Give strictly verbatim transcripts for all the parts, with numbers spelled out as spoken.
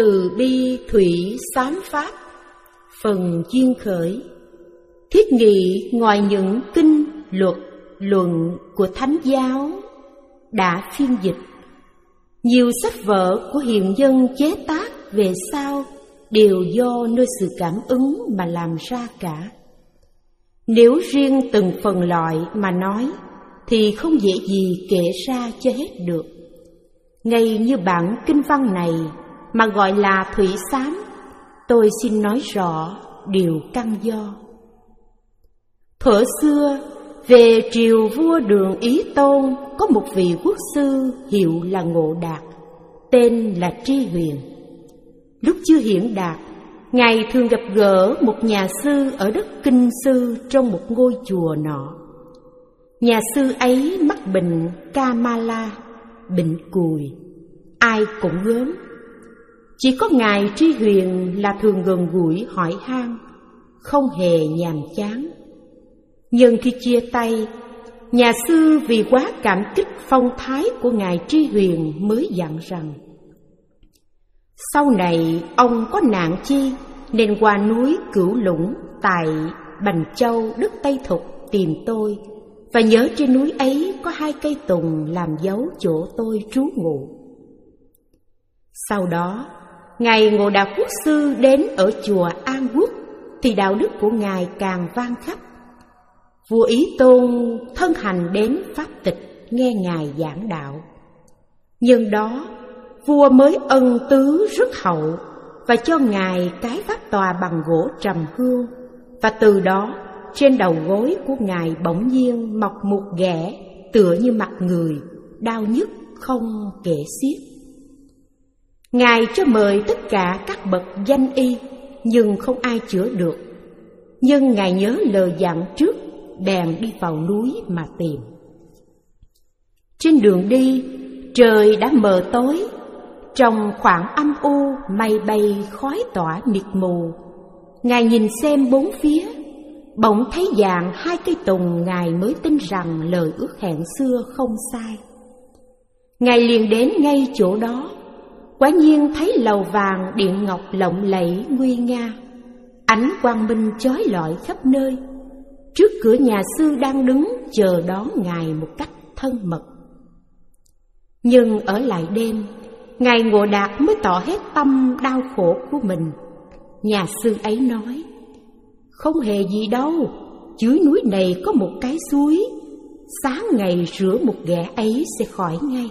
Từ bi thủy xám pháp. Phần duyên khởi. Thiết nghị ngoài những kinh, luật, luận của Thánh giáo đã phiên dịch, nhiều sách vở của hiền nhân chế tác về sau đều do nơi sự cảm ứng mà làm ra cả. Nếu riêng từng phần loại mà nói thì không dễ gì kể ra cho hết được. Ngay như bản kinh văn này mà gọi là thủy xám, tôi xin nói rõ điều căn do. Thuở xưa, về triều vua Đường Ý Tôn có một vị quốc sư hiệu là Ngộ Đạt, tên là Tri Huyền. Lúc chưa hiển đạt, ngài thường gặp gỡ một nhà sư ở đất Kinh Sư trong một ngôi chùa nọ. Nhà sư ấy mắc bệnh Kamala, bệnh cùi, ai cũng gớm. Chỉ có ngài Tri Huyền là thường gần gũi hỏi han, không hề nhàm chán. Nhưng khi chia tay, nhà sư vì quá cảm kích phong thái của ngài Tri Huyền mới dặn rằng: sau này ông có nạn chi nên qua núi Cửu Lũng tại Bành Châu, đất Tây Thục tìm tôi, và nhớ trên núi ấy có hai cây tùng làm dấu chỗ tôi trú ngụ. Sau đó, ngài Ngộ Đạt quốc sư đến ở chùa An Quốc thì đạo đức của ngài càng vang khắp. Vua Ý Tôn thân hành đến pháp tịch nghe ngài giảng đạo. Nhưng đó, vua mới ân tứ rất hậu và cho ngài cái pháp tòa bằng gỗ trầm hương, và từ đó trên đầu gối của ngài bỗng nhiên mọc một ghẻ tựa như mặt người, đau nhức không kể xiết. Ngài cho mời tất cả các bậc danh y, nhưng không ai chữa được. Nhưng ngài nhớ lời dặn trước, bèn đi vào núi mà tìm. Trên đường đi, trời đã mờ tối. Trong khoảng âm u, mây bay khói tỏa mịt mù. Ngài nhìn xem bốn phía, bỗng thấy dạng hai cây tùng ngài mới tin rằng lời ước hẹn xưa không sai. Ngài liền đến ngay chỗ đó. Quả nhiên thấy lầu vàng điện ngọc lộng lẫy nguy nga, ánh quang minh chói lọi khắp nơi. Trước cửa nhà sư đang đứng chờ đón ngài một cách thân mật. Nhưng ở lại đêm, ngài Ngộ Đạt mới tỏ hết tâm đau khổ của mình. Nhà sư ấy nói: không hề gì đâu, dưới núi này có một cái suối, sáng ngày rửa một ghẻ ấy sẽ khỏi ngay.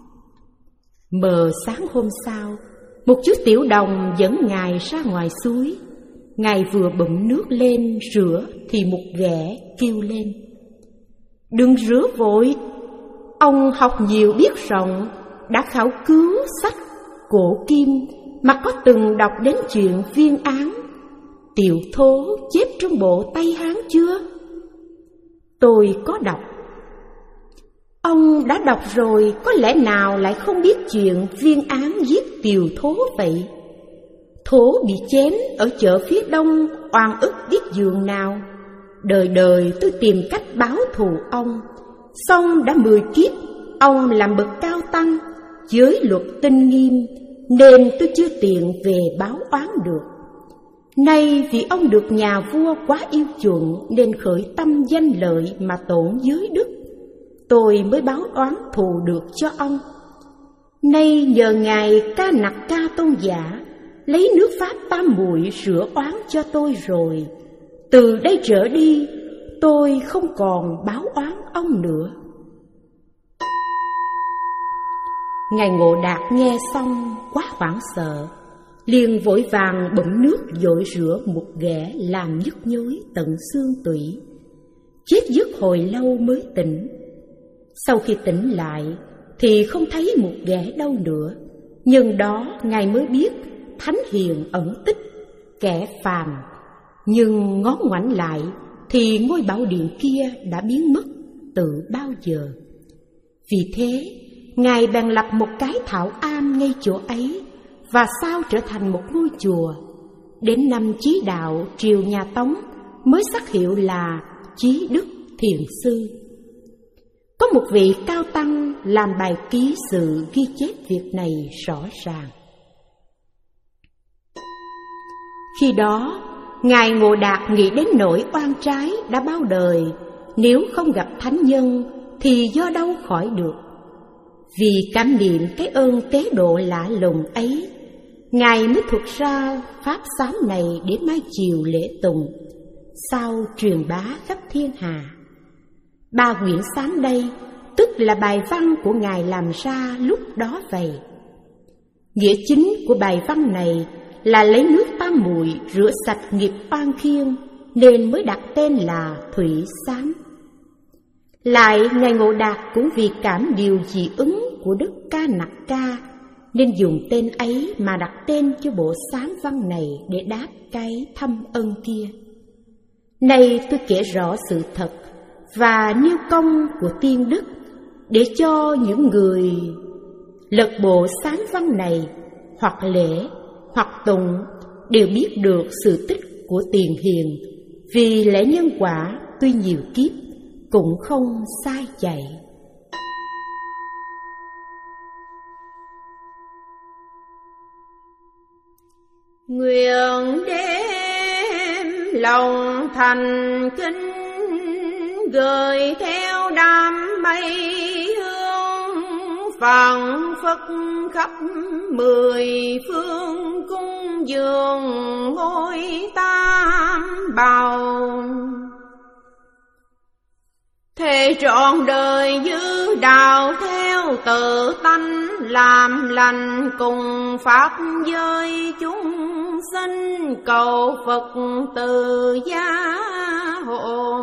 Mờ sáng hôm sau, một chú tiểu đồng dẫn ngài ra ngoài suối. Ngài vừa bụm nước lên rửa thì một ghẻ kêu lên: đừng rửa vội, ông học nhiều biết rộng, đã khảo cứu sách cổ kim mà có từng đọc đến chuyện Viên Án, Tiểu Thố chép trong bộ Tây Hán chưa? Tôi có đọc. Ông đã đọc rồi, có lẽ nào lại không biết chuyện Viên Án giết Tiều Thố vậy? Thố bị chém ở chợ phía đông, oan ức biết giường nào. Đời đời tôi tìm cách báo thù ông, xong đã mười kiếp ông làm bậc cao tăng, giới luật tinh nghiêm, nên tôi chưa tiện về báo oán được. Nay vì ông được nhà vua quá yêu chuộng nên khởi tâm danh lợi mà tổn giới đức, tôi mới báo oán thù được cho ông. Nay nhờ ngài Ca Nặc Ca Tôn giả lấy nước pháp tam muội rửa oán cho tôi rồi, từ đây trở đi tôi không còn báo oán ông nữa. Ngài Ngộ Đạt nghe xong quá hoảng sợ, liền vội vàng bụm nước dội rửa một ghẻ làm nhức nhối tận xương tủy. Chết giấc hồi lâu mới tỉnh. Sau khi tỉnh lại thì không thấy một ghẻ đâu nữa. Nhưng đó ngài mới biết thánh hiền ẩn tích, kẻ phàm. Nhưng ngó ngoảnh lại thì ngôi bảo điện kia đã biến mất từ bao giờ. Vì thế ngài bèn lập một cái thảo am ngay chỗ ấy, và sau trở thành một ngôi chùa. Đến năm Chí Đạo triều nhà Tống mới sắc hiệu là Chí Đức Thiền Sư. Có một vị cao tăng làm bài ký sự ghi chép việc này rõ ràng. Khi đó, Ngài Ngộ Đạt nghĩ đến nỗi oan trái đã bao đời, nếu không gặp thánh nhân thì do đâu khỏi được. Vì cảm niệm cái ơn tế độ lạ lùng ấy, Ngài mới thuật ra pháp xám này để mai chiều lễ tùng, sau truyền bá khắp thiên hà. Ba quyển xám đây tức là bài văn của Ngài làm ra lúc đó vậy. Nghĩa chính của bài văn này là lấy nước tam muội rửa sạch nghiệp oan khiên, nên mới đặt tên là Thủy Xám. Lại Ngài Ngộ Đạt cũng vì cảm điều dị ứng của Đức Ca Nặc Ca, nên dùng tên ấy mà đặt tên cho bộ xám văn này để đáp cái thâm ân kia. Nay tôi kể rõ sự thật và nêu công của tiên đức, để cho những người lật bộ xám văn này hoặc lễ hoặc tụng đều biết được sự tích của tiền hiền. Vì lẽ nhân quả tuy nhiều kiếp cũng không sai chạy. Nguyện đem lòng thành kính, gửi theo đám mây hương, phảng phất khắp mười phương, cung dường ngôi tam bảo. Thề trọn đời giữ đạo theo tự tánh, làm lành cùng pháp giới chúng sinh, cầu Phật từ gia hồn.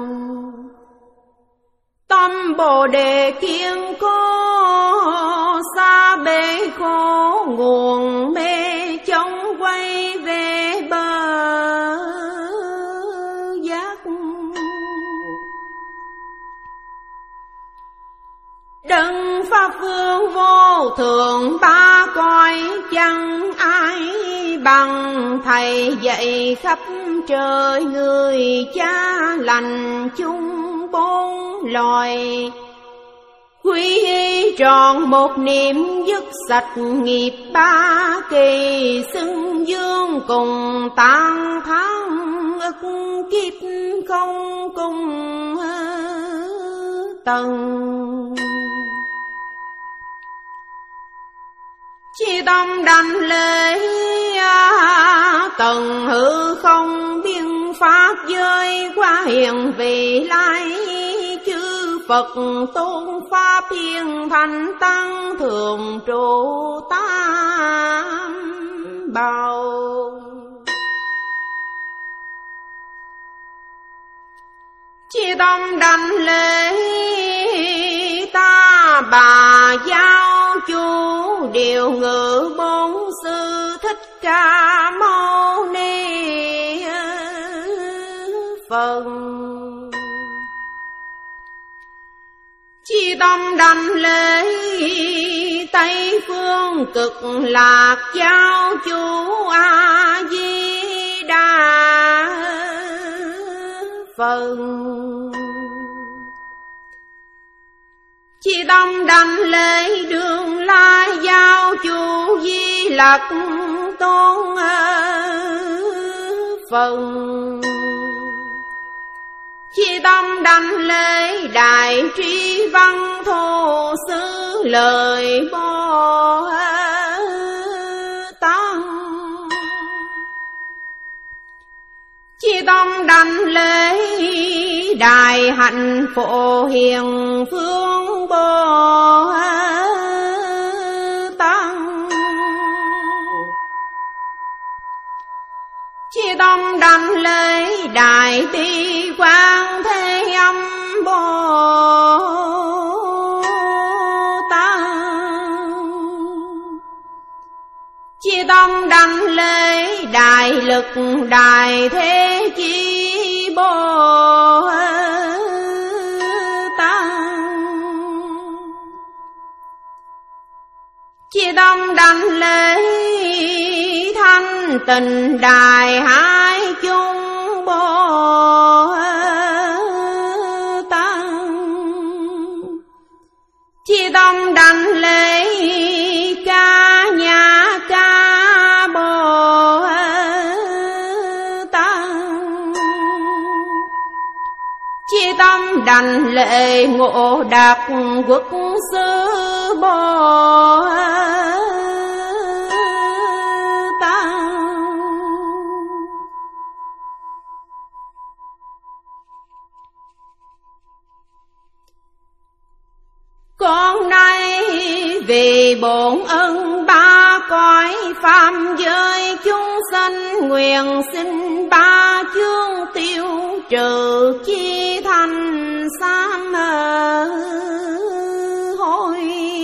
Tâm Bồ Đề kiên cố, xa bể khổ nguồn mê, chống quay về bờ giác. Đấng Pháp Vương vô thượng ba cõi, chẳng ai bằng Thầy dạy khắp trời người cha lành chung bốn loài. Quy y tròn một niệm dứt sạch nghiệp ba kỳ, xưng dương cùng tan tháng ức kiếp không cùng tầng. Chi tâm đảnh lễ tầng hư không, biên pháp giới qua hiện vị lai. Chư Phật tôn pháp hiền thành tăng, thường trụ tam bảo. Chi tâm đảnh lễ ta bà giáo chủ, điều ngự bốn sư Thích Ca Mâu Ni Phật. Chi tâm đảnh lễ Tây Phương Cực Lạc giáo chủ A Di Đà Phật. Chi tâm đảnh lễ Đường Lai giáo chủ Di Lặc Tôn Phật. Chi tâm đảnh lễ Đại Trí Văn Thổ Sư Lời Bồ Tát. Chi tâm đảnh lễ Đại Hạnh Phổ Hiền Phương Bồ Tát. Chi tâm đảnh lễ Đại Bi Quang Thế Âm Bồ Tát. Chi tâm đảnh lễ Đại Lực Đại Thế Chí Bồ Tát. Chi tâm đảnh lễ Thanh Tịnh Đại Hải Chung Bồ Tát. Chi tâm đảnh lễ Ca Nhã Ca Bồ tâm đành lệ Ngộ Đạt quốc sư Bồ Tát. Con nay vì bổn ân ba cõi phạm giới chúng sanh, nguyện xin ba chương tiêu trừ chi thành sám hối.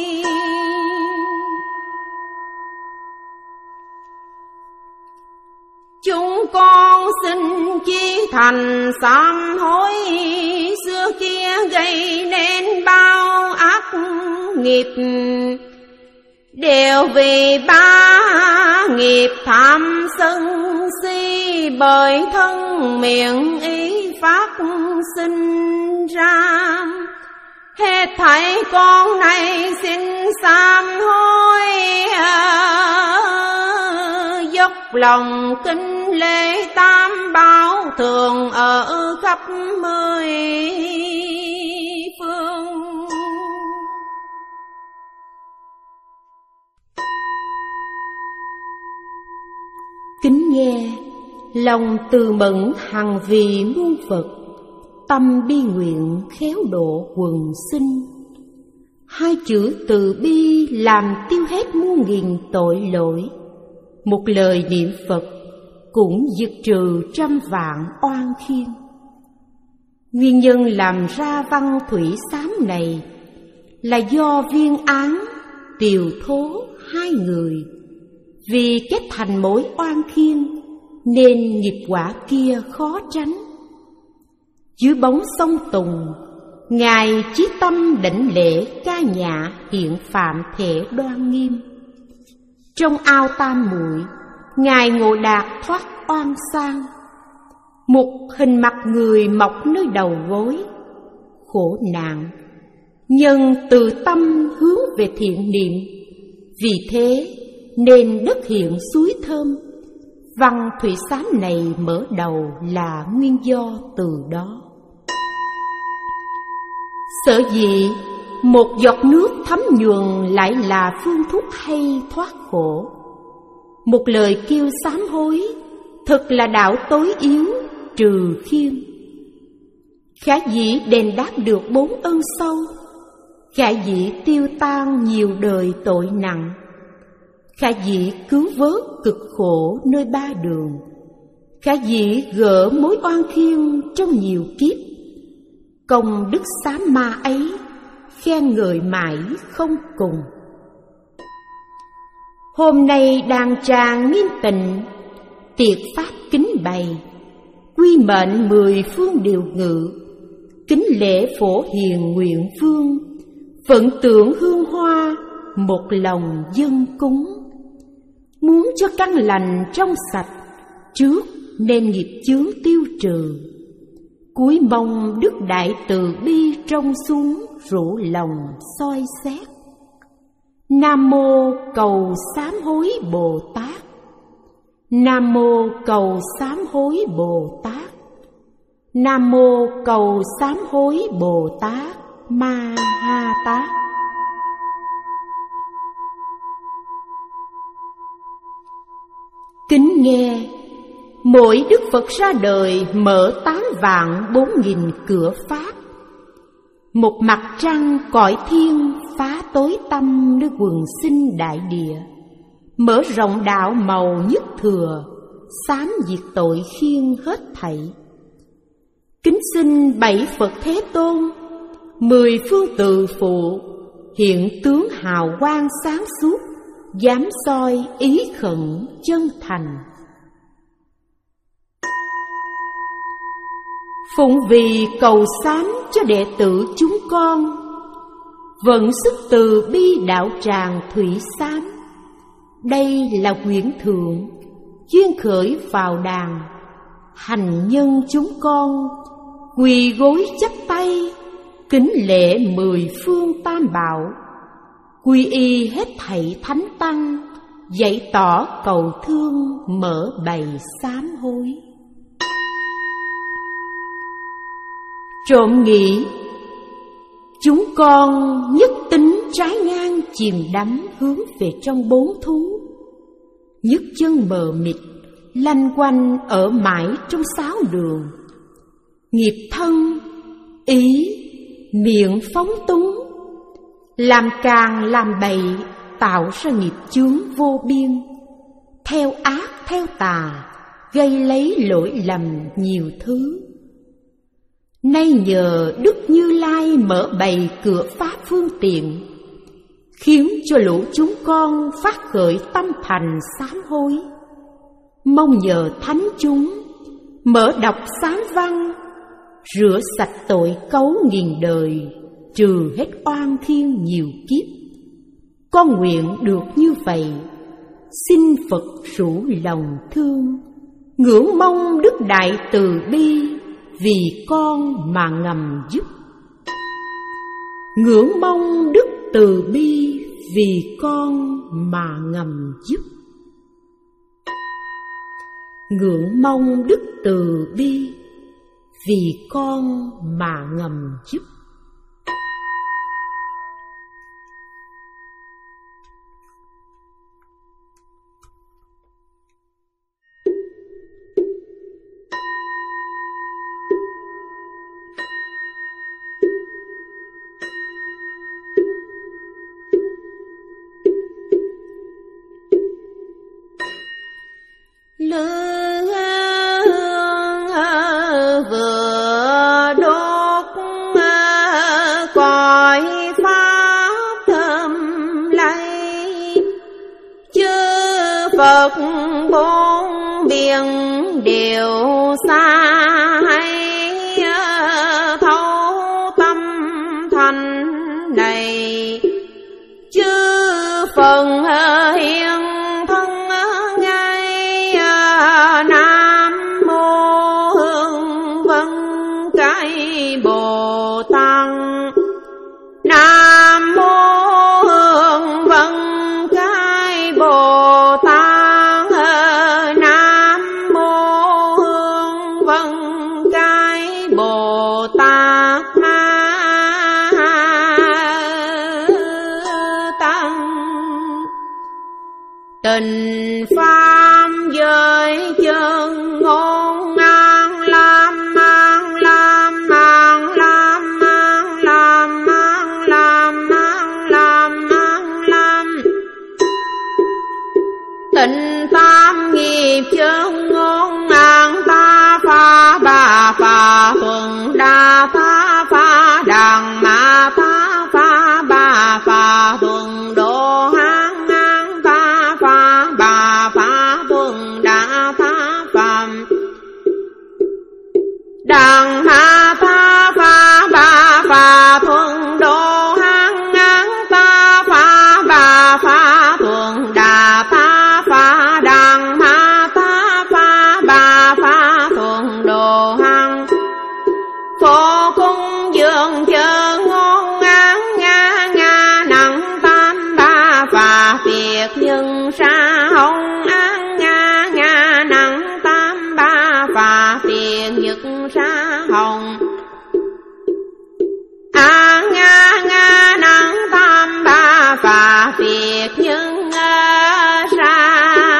Chúng con xin chi thành sám hối, xưa kia gây nên bao ác nghiệp, đều vì ba nghiệp tham sân si, bởi thân miệng ý phát sinh ra. Hết thảy con này xin sám hối, dốc lòng kính lễ tam bảo, thường ở khắp mười phương. Kính nghe, lòng từ mẫn hằng vì muôn Phật, tâm bi nguyện khéo độ quần sinh. Hai chữ từ bi làm tiêu hết muôn nghìn tội lỗi, một lời niệm Phật cũng diệt trừ trăm vạn oan khiên. Nguyên nhân làm ra văn thủy xám này là do Viên Án, Tiều Thố hai người vì kết thành mối oan khiên nên nghiệp quả kia khó tránh. Dưới bóng sông Tùng, Ngài chí tâm đảnh lễ ca nhã hiện phạm thể đoan nghiêm. Trong ao Tam Muội, Ngài Ngộ Đạt thoát oan sang, một hình mặt người mọc nơi đầu gối, khổ nạn, nhân từ tâm hướng về thiện niệm. Vì thế nên đất hiện suối thơm. Văn thủy xám này mở đầu là nguyên do từ đó. Sở dĩ một giọt nước thấm nhuần lại là phương thuốc hay thoát khổ. Một lời kêu sám hối thật là đạo tối yếu trừ khiêm. Khả dĩ đền đáp được bốn ơn sâu, khả dĩ tiêu tan nhiều đời tội nặng, khả dĩ cứu vớt cực khổ nơi ba đường, khả dĩ gỡ mối oan khiên trong nhiều kiếp. Công đức sám ma ấy khen ngợi mãi không cùng. Hôm nay đàn tràng nghiêm tịnh, tiệc pháp kính bày, quy mệnh mười phương điều ngự, kính lễ phổ hiền nguyện vương, phận tưởng hương hoa một lòng dân cúng. Muốn cho căn lành trong sạch, trước nên nghiệp chướng tiêu trừ, cuối mong đức đại từ bi trông xuống rủ lòng soi xét. Nam mô cầu sám hối Bồ Tát. Nam mô cầu sám hối Bồ Tát. Nam mô cầu sám hối Bồ Tát Ma Ha Tát. Kính nghe, mỗi Đức Phật ra đời mở tám vạn bốn nghìn cửa pháp. Một mặt trăng cõi thiên phá tối tâm nơi quần sinh đại địa, mở rộng đạo màu nhất thừa, xám diệt tội khiên hết thảy. Kính xin bảy Phật Thế Tôn, mười phương tự phụ, hiện tướng hào quang sáng suốt, dám soi ý khẩn chân thành. Phụng vì cầu sám cho đệ tử chúng con, vận sức từ bi đạo tràng thủy xám. Đây là quyển thượng, duyên khởi vào đàn. Hành nhân chúng con quỳ gối chắp tay, kính lễ mười phương tam bảo, quy y hết thảy thánh tăng, dạy tỏ cầu thương mở bày sám hối. Trộm nghĩ chúng con nhất tính trái ngang chìm đắm hướng về trong bốn thú, nhấc chân mờ mịt lanh quanh ở mãi trong sáu đường. Nghiệp thân, ý, miệng phóng túng, làm càng làm bậy, tạo ra nghiệp chướng vô biên. Theo ác theo tà, gây lấy lỗi lầm nhiều thứ. Nay nhờ Đức Như Lai mở bày cửa pháp phương tiện, khiến cho lũ chúng con phát khởi tâm thành sám hối. Mong nhờ thánh chúng mở đọc sám văn, rửa sạch tội cấu nghìn đời, trừ hết oan thiên nhiều kiếp. Con nguyện được như vậy, xin Phật rủ lòng thương, ngưỡng mong Đức Đại Từ Bi vì con mà ngầm giúp. Ngưỡng mong Đức Từ Bi vì con mà ngầm giúp. Ngưỡng mong Đức Từ Bi vì con mà ngầm giúp. Lư vừa đốt cõi pháp thơm lây, chư Phật bốn biển đều xa hay thấu tâm thành này. Chư Phật hiền thân ngay Nam Mô Hương Vân Cái Bồ Tát. Nam Mô Hương Vân Cái Bồ Tát. Nam Mô Hương Vân Cái Bồ Tát. Tình pháp giới chân ngôn an lam an lam an lam an lam an lam an lam an lam. Tình tam nghiệp chân ngôn an ta pha bà pha thuần đa ta pha đằng ma ta pha bà pha thuần độ hán an ta pha bà pha thuần đa ta phạm đằng ma ta pha bà pha thuần độ hán an ta pha bà pha thuần đa ta pha đằng ma ta pha bà pha thuần độ hán. Phổ cung dường chờ ngôn ngán nga nga nặng tam ba và việc nhân sa hồng an nga nga nặng tam ba và việc nhật sa hồng an nga nga nặng tam ba và việc nhân sa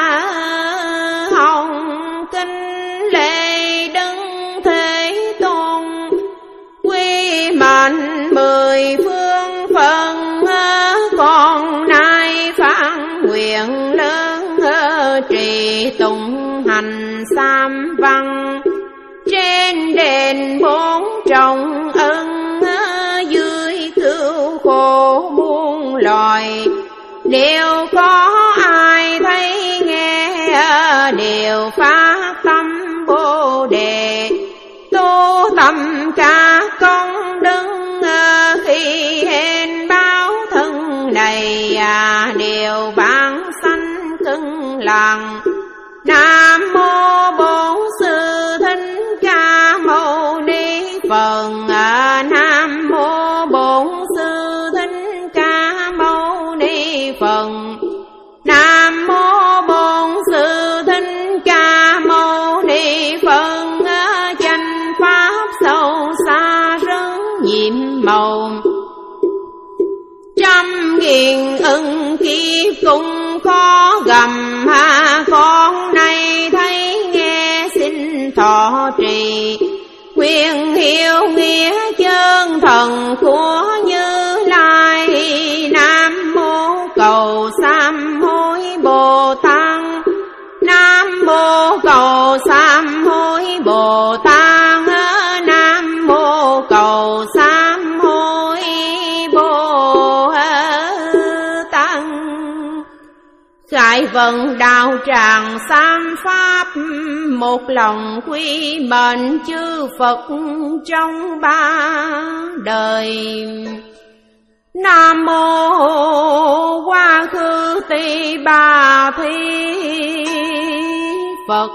hồng. Kinh lễ Đức Thế Tôn quy mạnh mười phương phần, con nay phán nguyện lớn trì tụng hành sám văn. Trên đền bốn trọng ân, dưới cứu khổ muôn loài. Nếu có ai thấy nghe đều phát tâm Bồ Đề, tu tâm cả công đức khi hên báo thân này đều bản sanh cưng lặng. Nam Mô Bổn Sư Thích Ca Mâu Ni Phật. Nam Mô Bổn Sư Thích Ca Mâu Ni Phật. Nam Mô Bổn Sư Thích Ca Mâu Ni Phật. Chánh pháp sâu xa kiếp cũng khó gầm ha, con nay thấy nghe xin thọ trì. Quyền hiệu nghĩa chân thần của Như Lai, Nam mô cầu sám hối Bồ Tát, Nam mô cầu sám hối Bồ Tát, Nam mô cầu sám hối Bồ Tát. Khải vận đạo tràng sám pháp, một lòng quy mệnh chư Phật trong ba đời. Nam mô Quá Khứ Tỳ Bà Thi Phật,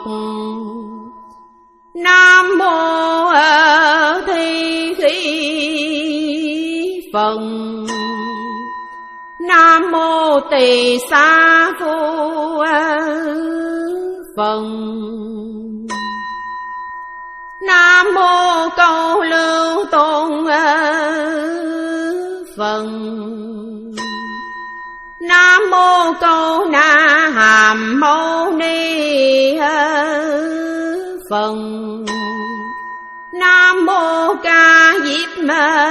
Nam mô Thi Khí Phật, Nam mô Tỳ Xá Phu Phật, Nam mô Câu Lưu Tôn Phật, Nam mô Câu Na Hàm Mâu Ni Phật, Nam mô Ca Diếp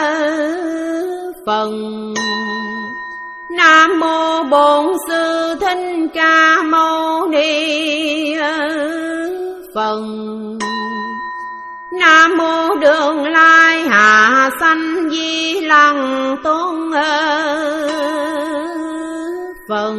Phật, Nam mô Bổn Sư Thích Ca Mâu Ni Phật, Nam mô Đường Lai Hạ Sanh Di Lặc Tôn Phật.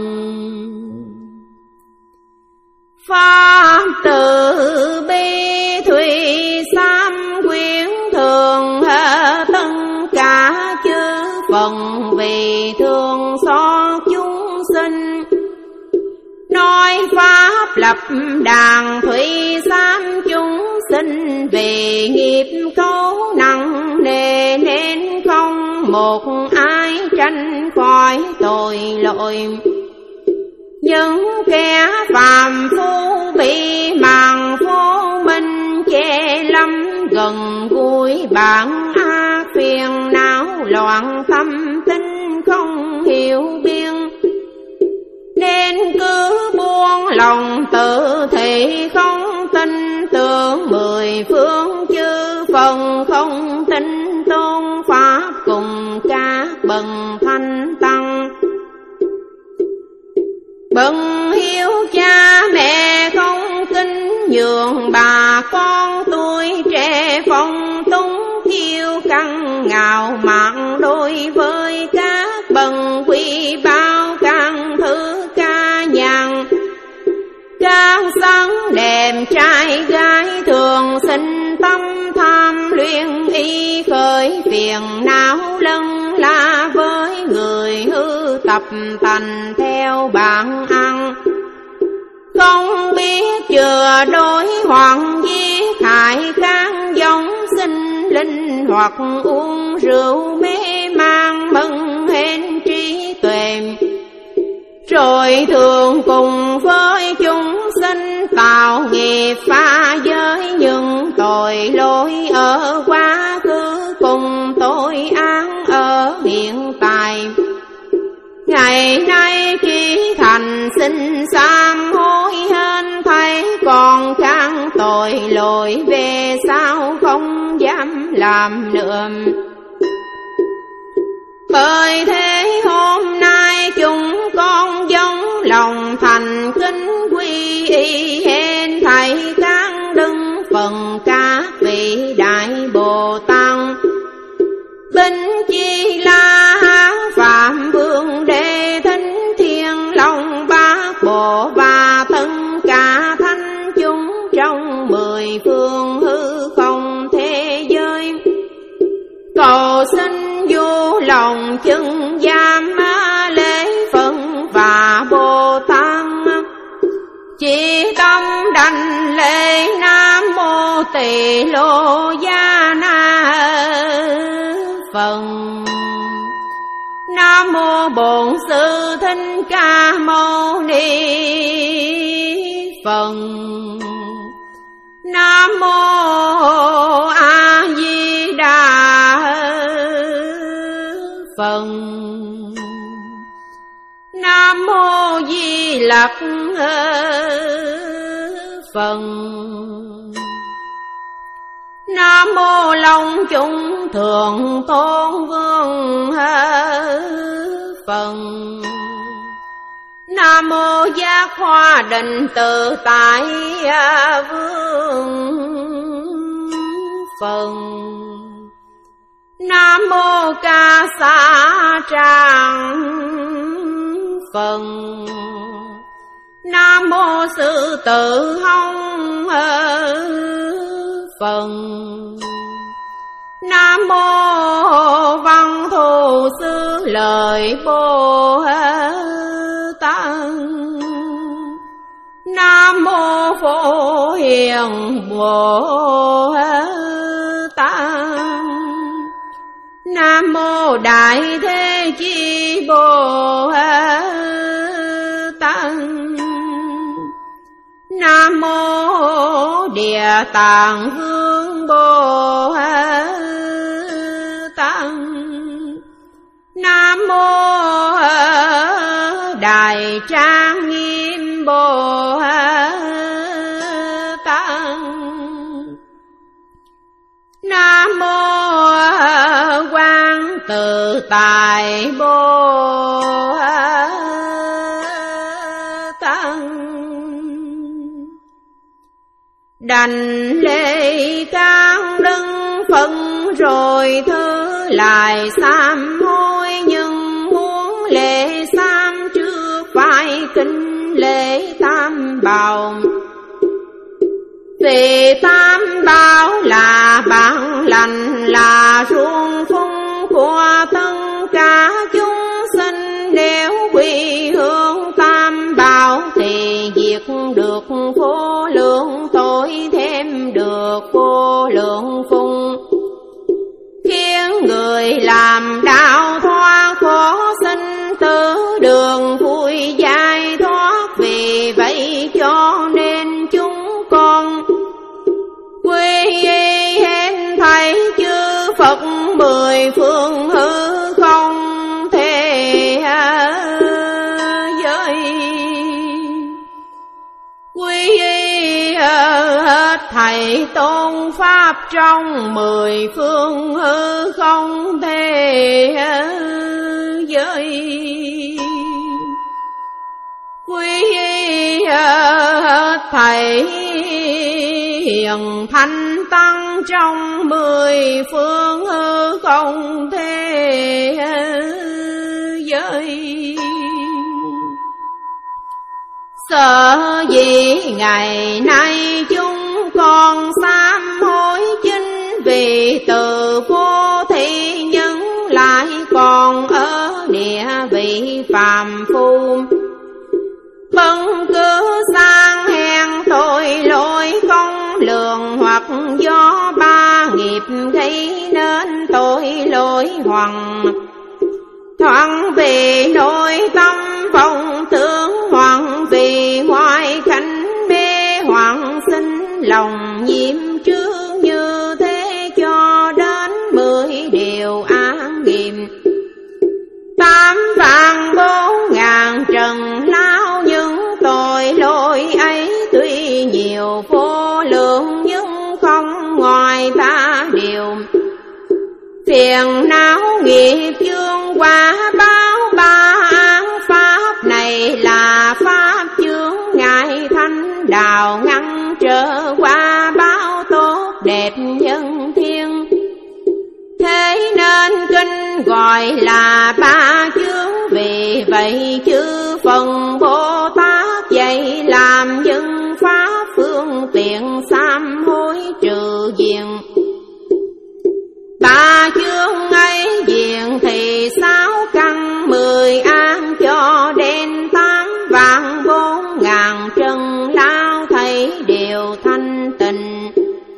Pháp từ bi thủy sám quyến thường, tất cả chư Phật vì thương xót chúng sinh. Nói pháp lập đàn thủy sám chúng sinh, vì nghiệp cấu nặng nề nên không một ai tránh khỏi tội lỗi. Những kẻ phàm phu bị màn vô minh che lắm, gần gũi bản ác phiền não loạn tâm tinh không hiểu biên. Nên cứ buông lòng tự thị không tin tưởng mười phương chư phần, không tin tôn pháp cùng các bậc thanh tăng. Bậc hiếu cha mẹ không kính nhường bà con, tuổi trẻ phong túng kiêu căng ngạo mạn đối với các bậc quý bao căn thứ ca nhàn. Các sáng đẹp trai gái thường sinh tâm tham luyện y, khởi phiền não lân la với người hư tập tành theo bản ăn. Không biết chừa đối hoặc giết hại các giống sinh linh, hoặc uống rượu mê man mừng hên trí tuệ. Rồi thường cùng với chúng sinh tạo nghiệp pha giới những tội lỗi ở quá khứ, cùng tội án ở hiện tại. Ngày nay chỉ thành xin sám hối hên, thấy còn kháng tội lỗi về sau không dám làm nữa. Bởi thế hôm nay chúng con giống lòng thành kính quy y, hên thầy các đức phần các vị đại Bồ Tát. Bính Chi La Hán Phạm Vương Đệ Thính Thiên Long Bát Bộ và thân cả thánh chúng trong mười phương hư không thế giới. Cầu xin vô lòng chân giam lễ Phật và Bồ Tát, chỉ tâm đảnh lễ Nam Mô Tỳ Lô Gia Na Phật. Nam Mô Bổn Sư Thích Ca Mâu Ni Phật. Nam Mô A Di Đà Phật. Nam Mô lạc phần. Nam mô Long Chúng Thượng Tôn Vương phần. Nam mô Giác Hoa Định Tự Tại Vương phần. Nam mô Ca Sa Tràng phần. Nam mô Sư Tử Hồng phần. Nam mô Văn Thù Sư Lợi Bồ Tát. Nam mô Phổ Hiền Bồ Tát. Nam mô Đại Thế Chí Bồ Tát. Nam mô Địa Tạng Vương Bồ Tát. Nam mô Đại Trang Nghiêm Bồ Tát. Nam mô Quang Tự Tại Bồ Tát. Đảnh lễ các đức phân rồi thứ lại sám hối, nhưng muốn lễ sám chưa phải kính lễ tam bảo. Vì tam bảo là bản lành, là ruộng phung của tất cả chúng sinh. Nếu quy hướng tam bảo thì diệt được vô lượng tội, thêm được vô lượng phung, khiến người làm đạo thoát khổ sinh tử, đường vui giải thoát. Vì vậy cho nên chúng con quy y hết thảy chư Phật mười phương hư không thể giới, quy y hết thảy tôn pháp trong mười phương hư không thể giới, quy y hết thảy hiền thanh tăng trong mười phương hư không thể giới. Sở dĩ ngày nay chúng con sám hối chính, vì từ vô thị nhân lại còn ở địa vị phàm phu. Bất cứ sang hèn tội lỗi không lường, hoặc do ba nghiệp gây nên tội lỗi hoàng. Thoảng vì nội tâm vọng tưởng, hoặc vì ngoại cảnh mê hoặc sinh lòng nhiễm trước. Như thế cho đến mười điều án nghiệm, tám vạn bốn ngàn trần lao. Những tội lỗi ấy tuy nhiều vô lượng, nhưng không ngoài ba điều. Phiền não nghiệp chướng quả báo, ba án pháp này là pháp chướng ngại thánh đạo, ngăn trở quả báo tốt đẹp nhân thiên. Thế nên kinh gọi là ba chướng. Vì vậy chư phần Bồ Tát dạy làm dân pháp phương tiện sám hối trừ diện. Ba chướng ấy diện thì sáu căn mười án, cho đến tám vạn bốn ngàn trần lao thấy đều thanh tịnh.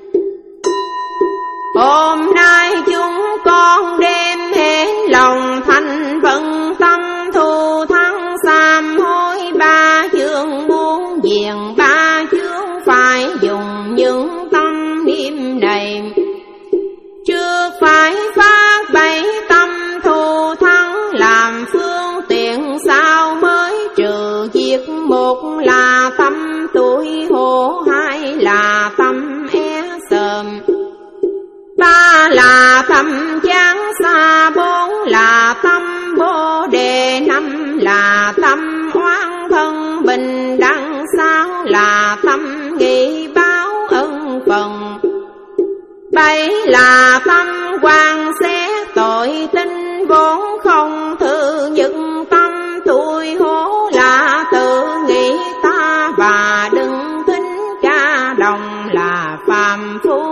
Hôm nay chúng con đem hết lòng thành vận tâm, thu thắng sám hối ba chướng. Muốn diện ba chướng phải dùng những tâm niệm này. Trước phải phát bảy tâm thu thắng, làm phương tiện sao mới trừ diệt một ba là tâm chán xa, bốn là tâm bồ đề, năm là tâm oán thân bình đẳng, sáu là tâm nghĩ báo ân phần, bảy là tâm quan xét tội tinh, vốn không thứ nhất tâm tui hố là tự nghĩ ta và đừng thính ca đồng là phàm phu.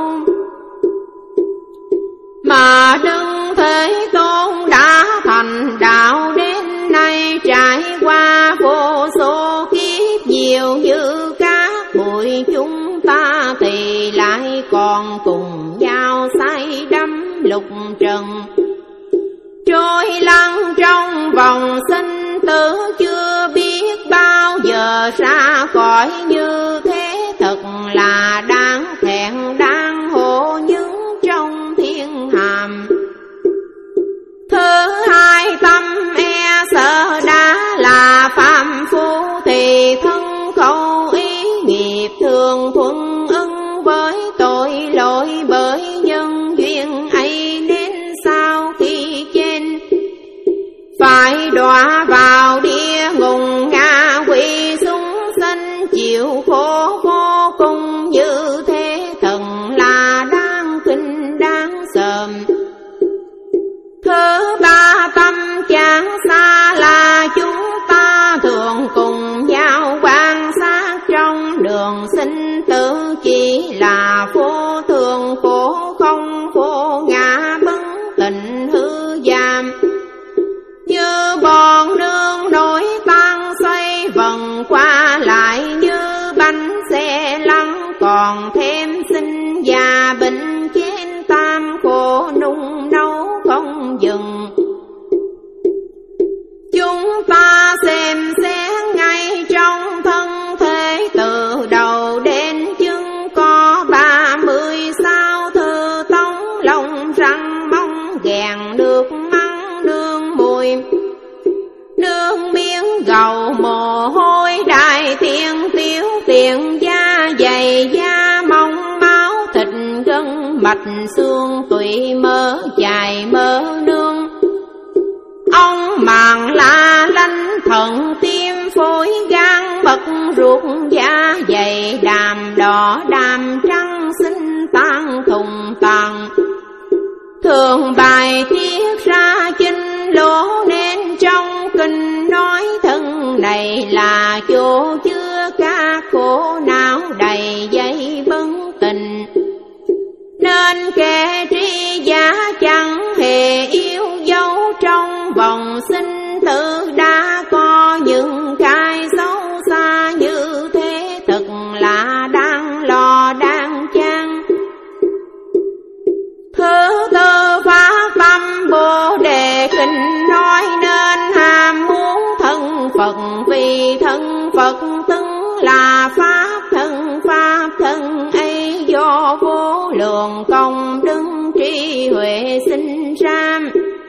Mà đừng Thế Tôn đã thành đạo đến nay, trải qua vô số kiếp nhiều như các bụi chúng ta, thì lại còn cùng nhau say đắm lục trần, trôi lăn trong vòng sinh tử, chưa biết bao giờ ra khỏi như thế, thật là đáng thẹn đáng hổ những trong thiên hàm. Thứ hai tâm e sợ đã là phàm phu, thì thân khẩu ý nghiệp thường thuận ưng với tội lỗi, bởi nhân duyên ấy đến sau khi trên phải đọa vào địa ngục ngạ quỷ súng sanh, chịu khổ vô cùng như thế, thần là đáng kinh đáng sờm. Thứ ba tâm chán xa là chúng ta thường cùng nhau quan sát trong đường sinh tử, chỉ là vô thường khổ không vô ngã bất tịnh hư giam, như bọn nương nổi tan xoay vần qua lại, như bánh xe lăn còn thêm sinh già bệnh chết tam khổ nung nấu không dừng. Chúng ta xem xét ngay trong thân thể, từ đầu đến chân có ba mươi sáu thư tống, lòng răng mong ghèn nước măng nương mùi, nương miếng gầu mồ hôi đại thiên tiểu tiền da dày da mong máu thịt gân mạch xương tụy mỡ dài mỡ nương, ông màng la lanh thận tim phổi gan mật ruột da dày đàm đỏ đàm trắng sinh tan thùng tàn, thường bài tiết ra chinh lỗ, nên trong kinh nói thân này là chỗ chứa các khổ não đầy dây bấn tình, nên kẻ tri giả chẳng hề yêu dấu trong vòng sinh tử, đã có những cái xấu xa như thế, thật là đang lo đang chán. Thứ tư phát tâm bồ đề kinh nói, nên ham muốn thân Phật, vì thân Phật tưng là pháp thân, pháp thân ấy do vô lượng công đức trí huệ sinh ra,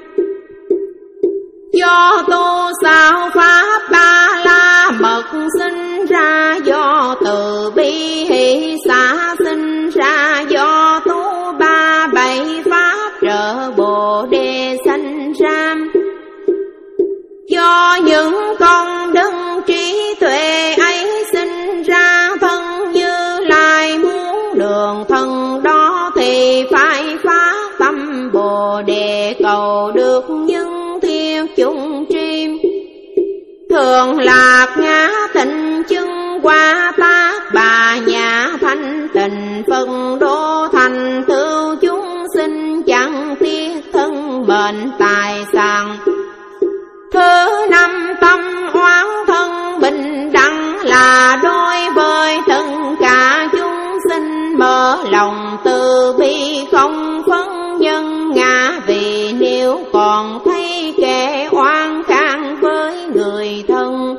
do tu sao pháp ba la mật sinh ra, do từ bi hỷ xả sinh ra, do tu ba bảy pháp trợ bồ đề sanh ra, do những công đức trí tuệ ấy sinh ra, thân Như Lai muốn đường thân đó, thì phải phát tâm bồ đề cầu được những thiết chung tri, thường lạc ngã tịnh chứng qua tác bà nhà thanh tịnh, phân đô thành tựu chúng sinh chẳng tiếc thân mệnh tài sản. Thứ năm tâm oán thân bình đẳng là đối với tất cả chúng sinh, mở lòng từ bi không phân nhân ngã, vì nếu còn thấy kẻ oan khang với người thân,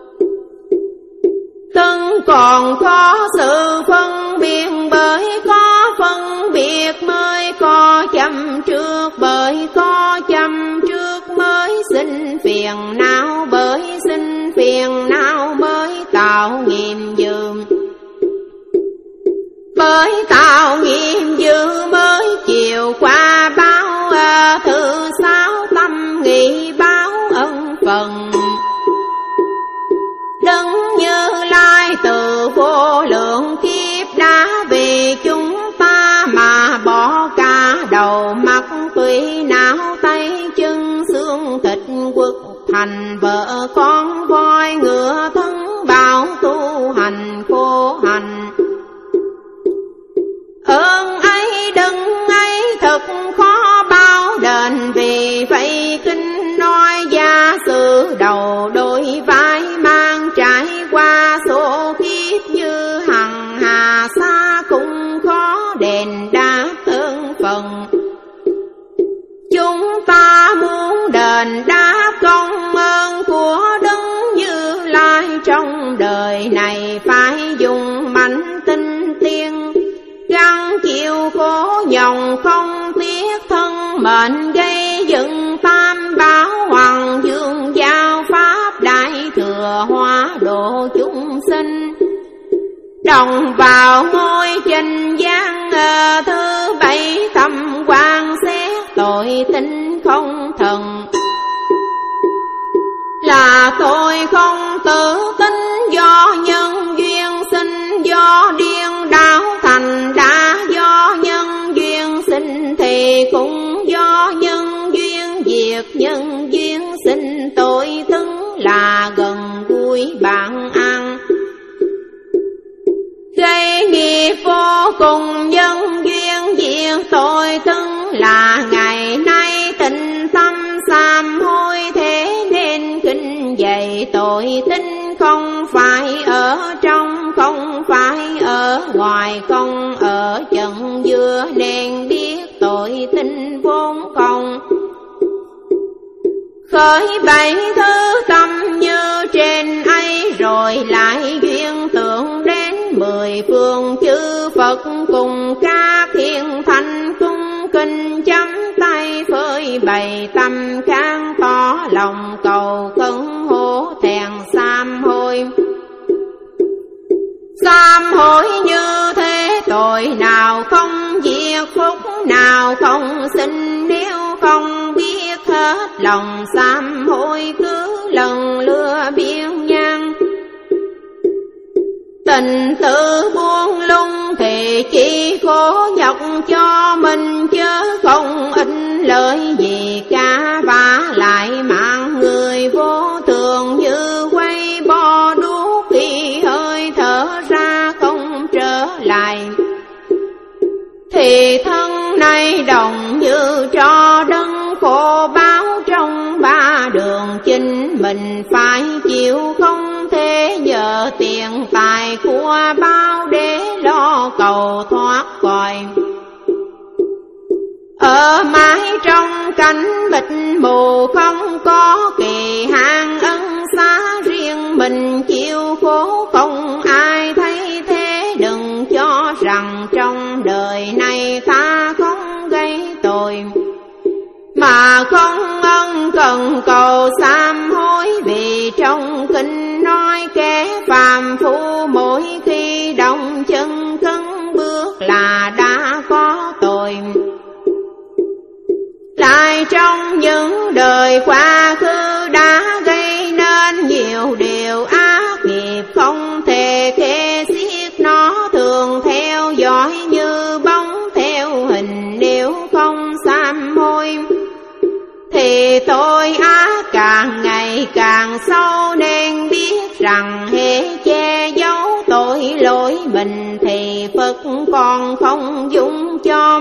tân còn có sự phân biệt, bởi có phân biệt mới có châm trước, bởi có châm trước mới sinh phiền não, bởi sinh phiền não mới tạo nghiệp dữ, bởi tạo nghiệp dữ mới chịu qua bỏ cả đầu mắt tùy não tay chân xương thịt quật thành vợ con voi ngựa thân bảo tu hành khổ hạnh. Ơn ấy đừng ấy thật khó báo đền, vì vậy kinh nói gia sử đầu đôi vai mang trải qua số kiếp như hằng hà xa cũng khó đền đáp ơn phần. Chúng ta muốn đền đáp công ơn của Đấng Như Lai trong đời này, phải dùng mạnh tinh tiên gắng chịu khổ nhọc không tiếc thân mệnh, gây dựng tam bảo hoàng dương giao pháp đại thừa hóa độ chúng sinh. Đồng vào ngôi chinh gian thứ bảy thầm quan xét tội tinh không thần, là tôi không tự tính do nhân duyên sinh, do điên đảo thành đã do nhân duyên sinh, thì cũng do nhân duyên diệt nhân duyên sinh. Tội tướng là gần gũi bạn ăn, gây nghiệp vô cùng nhân duyên diệt tội tướng là ngày nay tịnh tâm sám hối. Thế nên kinh dạy tội tinh không phải ở trong, không phải ở ngoài, không ở chân giữa, nên biết tội tinh vốn không. Khởi bảy thứ tâm như trên ấy, rồi lại duyên tưởng đến mười phương chư Phật cùng các thiên thanh cung kinh chấm tay phơi bày tâm can tỏ lòng cầu khấn hổ thẹn sám hối. Sám hối như thế tội nào không diệt, phúc nào không sinh, nếu không biết hết lòng sám hối cứ lần lưa biên nhan. Tình tự buông lung thì chỉ khổ nhọc cho mình, chớ không ích lợi gì cả. Và lại mạng người vô thường như quay bo đuốc, khi hơi thở ra không trở lại, thì thân này đồng như cho đấng khổ báo trong ba đường. Chính mình phải chịu, không thể nhờ tiền tài của bao để lo cầu thoát khỏi. Ở mãi trong cảnh mịt mù không có kỳ hạn, ân xá riêng mình chịu khổ không ai thấy. Thế đừng cho rằng trong đời này ta không gây tội, mà không ân cần cầu sám hối. Vì trong kinh nói kẻ phàm phu mỗi khi động chân cất bước là đã có tội. Lại trong những đời quá khứ đã gây nên nhiều điều ác nghiệp, không thể kể xiết. Nó thường theo dõi như bóng theo hình, nếu không sám hối thì tội ác càng ngày càng sâu. Nên biết rằng hễ che giấu tội lỗi mình, thì Phật còn không dung cho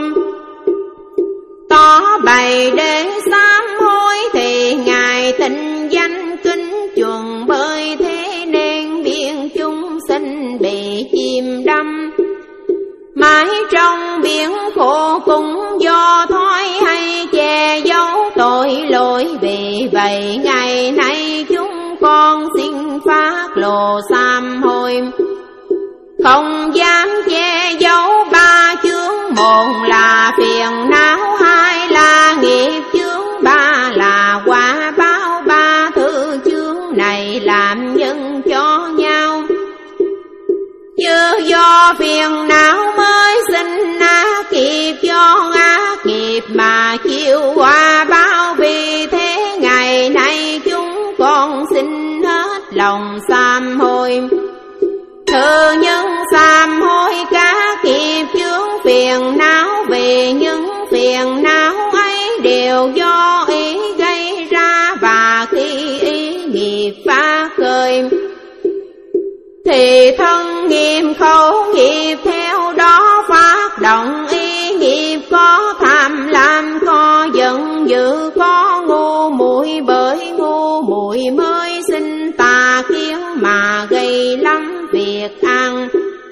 tỏ bày để sám hối. Thì Ngài tịnh danh kính chuẩn, bởi thế nên biên chúng sinh bị chìm đắm mãi trong biển khổ, cũng do thói hay che giấu tội lỗi. Vì vậy ngày nay chúng con xin phát lộ sám hối, không dám che giấu ba chướng. Một là phiền não, hai là nghiệp chướng, ba là quả báo. Ba thứ chướng này làm nhân cho nhau, chứ do phiền não mới sinh ác nghiệp, do ác nghiệp mà chịu quả báo. Vì thế ngày nay chúng con xin hết lòng sám hối, thừa nhân sám hối các nghiệp chướng phiền não, vì những phiền não ấy đều do ý gây ra, và khi ý nghiệp phá khởi thì thân nghiệp khẩu nghiệp theo đó phát động. Ý nghiệp có tham lam, có giận dữ, có ngu muội, bởi ngu muội mới sinh tà kiến mà gây lắm việc ăn.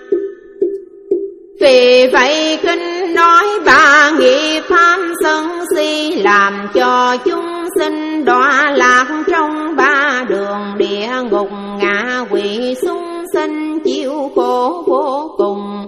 Vì vậy kinh nói ba nghiệp tham sân si làm cho chúng sinh đọa lạc trong ba đường địa ngục, ngạ quỷ súc sinh chịu khổ vô cùng.